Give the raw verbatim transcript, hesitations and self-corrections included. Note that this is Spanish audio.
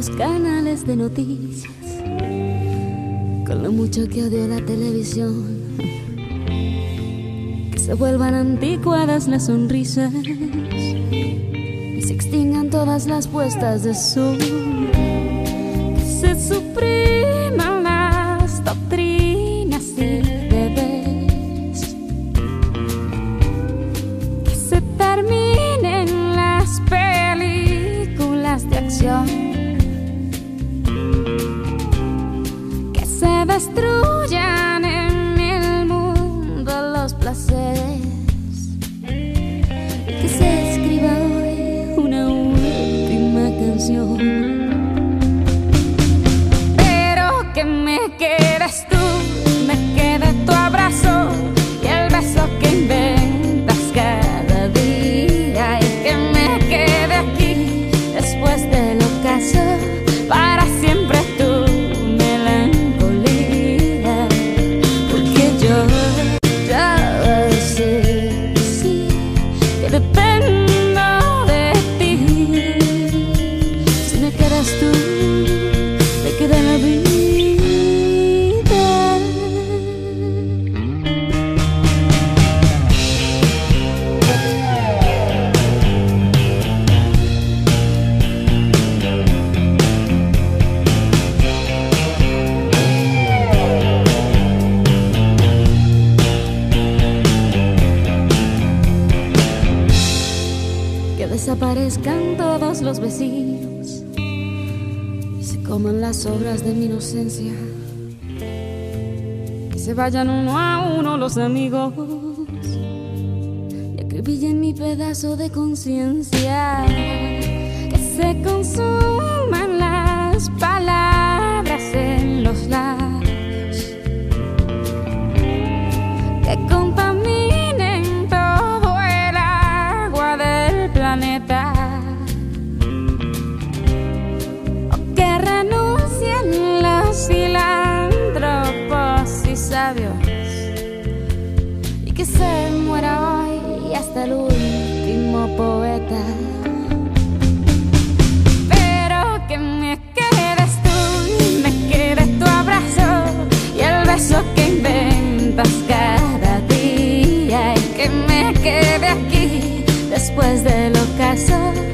los canales de noticias, con lo mucho que odio la televisión, que se vuelvan anticuadas las sonrisas y se extingan todas las puestas de sol, que se supriman las doctrinas y deberes, que se terminen las películas de acción, que se destruyan en el mundo los placeres, que se escriba hoy una última canción, pero que me quedes tú, me quede tu abrazo y el beso que inventas cada día, y que me quede aquí después del ocaso para siempre tu melancolía, porque yo ya sé, sí, que dependo de ti. Si me quedas tú, me queda la vida. Que desaparezcan todos los vecinos y se coman las obras de mi inocencia, que se vayan uno a uno los amigos y acribillen mi pedazo de conciencia, que se consuman las palabras en los labios, que contaminen todo el agua del planeta, o que renuncien los filántropos y sabios, y que se muera hoy hasta el último poeta, pero que me quedes tú, me quede tu abrazo y el beso que inventas cada día, y que me quede aquí después del ocaso